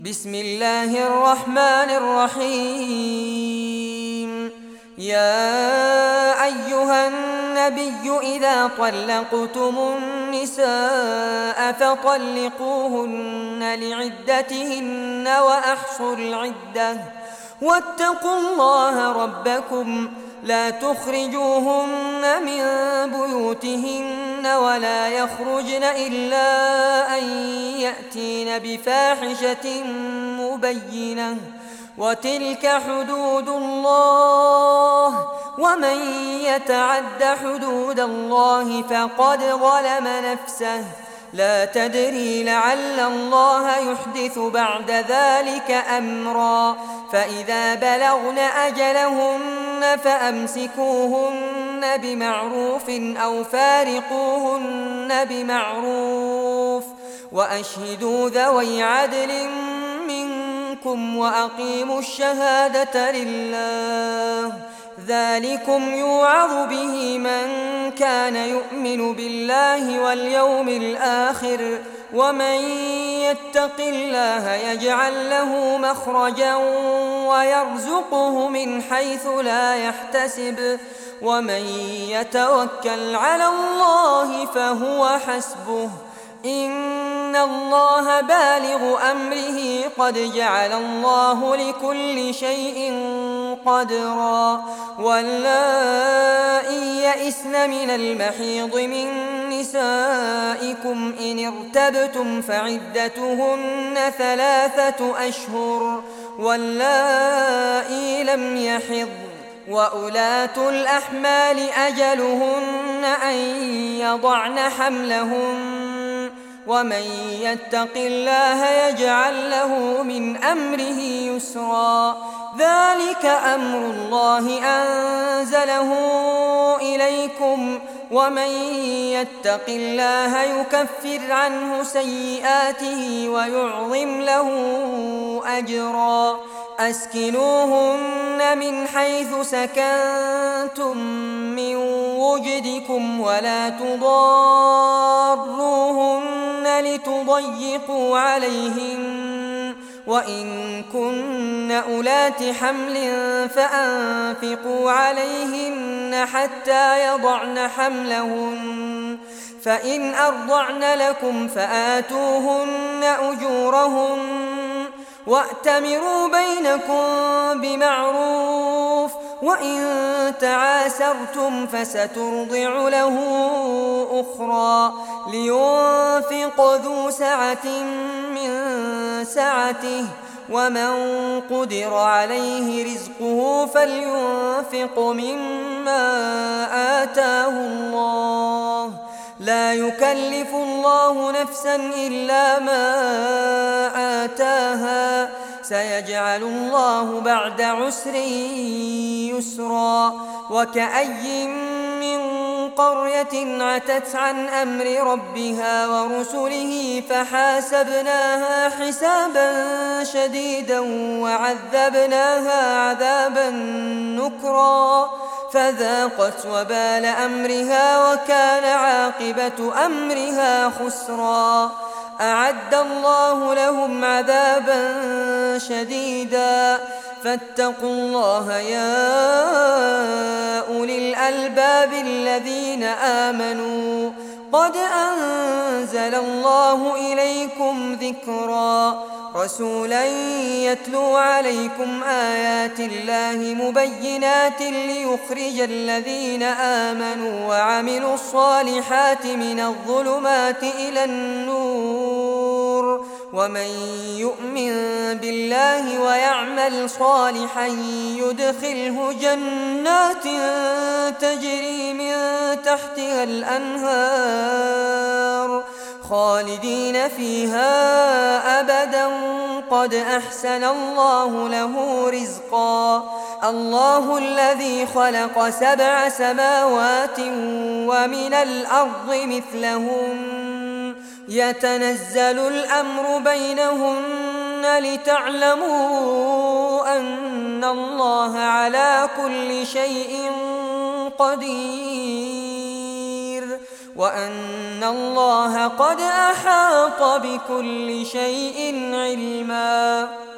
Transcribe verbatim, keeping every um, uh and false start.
بسم الله الرحمن الرحيم. يا أيها النبي إذا طلقتم النساء فطلقوهن لعدتهن وأحصوا العدة واتقوا الله ربكم لا تخرجوهن من بيوتهن ولا يخرجن إلا أن يأتين بفاحشة مبينة وتلك حدود الله ومن يتعد حدود الله فقد ظلم نفسه لا تدري لعل الله يحدث بعد ذلك أمرا فإذا بلغن أجلهن فأمسكوهن بمعروف أو فارقوهن بمعروف وأشهدوا ذوي عدل منكم وأقيموا الشهادة لله ذلكم يوعظ به من كان يؤمن بالله واليوم الآخر ومن يتق الله يجعل له مخرجا ويرزقه من حيث لا يحتسب ومن يتوكل على الله فهو حسبه إن الله بالغ أمره قد جعل الله لكل شيء قدرا واللائي يئسن من المحيض من نسائكم إن ارتبتم فعدتهن ثلاثة أشهر واللائي لم يحضن وأولاة الأحمال أجلهن أن يضعن حملهن ومن يتق الله يجعل له من أمره يسرا ذلك أمر الله أنزله إليكم ومن يتق الله يكفر عنه سيئاته ويعظم له أجرا أسكنوهن من حيث سكنتم من وجدكم ولا تضاروهن لتضيقوا عليهن وإن كن أولات حمل فأنفقوا عليهن حتى يضعن حملهن فإن أرضعن لكم فآتوهن أجورهن وأتمروا بينكم بمعروف وإن تعاسرتم فسترضع له أخرى لينفق ذو سعة من سعته ومن قدر عليه رزقه فلينفق مما آتاه الله لا يكلف الله نفسا إلا ما آتاها سيجعل الله بعد عسر يسرا وكأي من قرية عتت عن أمر ربها ورسله فحاسبناها حسابا شديدا وعذبناها عذابا نكرا فذاقت وبال أمرها وكان عاقبة أمرها خسرا أعد الله لهم عذابا شديدا فاتقوا الله يا أولي الألباب الذين آمنوا قد أنزل الله إليكم ذكرا رسولا يتلو عليكم آيات الله مبينات ليخرج الذين آمنوا وعملوا الصالحات من الظلمات إلى النور ومن يؤمن بالله ويعمل صالحا يدخله جنات تجري من تحتها الأنهار خالدين فيها أبدا قد أحسن الله له رزقا الله الذي خلق سبع سماوات ومن الأرض مثلهن يتنزل الأمر بينهن لتعلموا أن الله على كل شيء قدير وأن الله قد أحاط بكل شيء علما.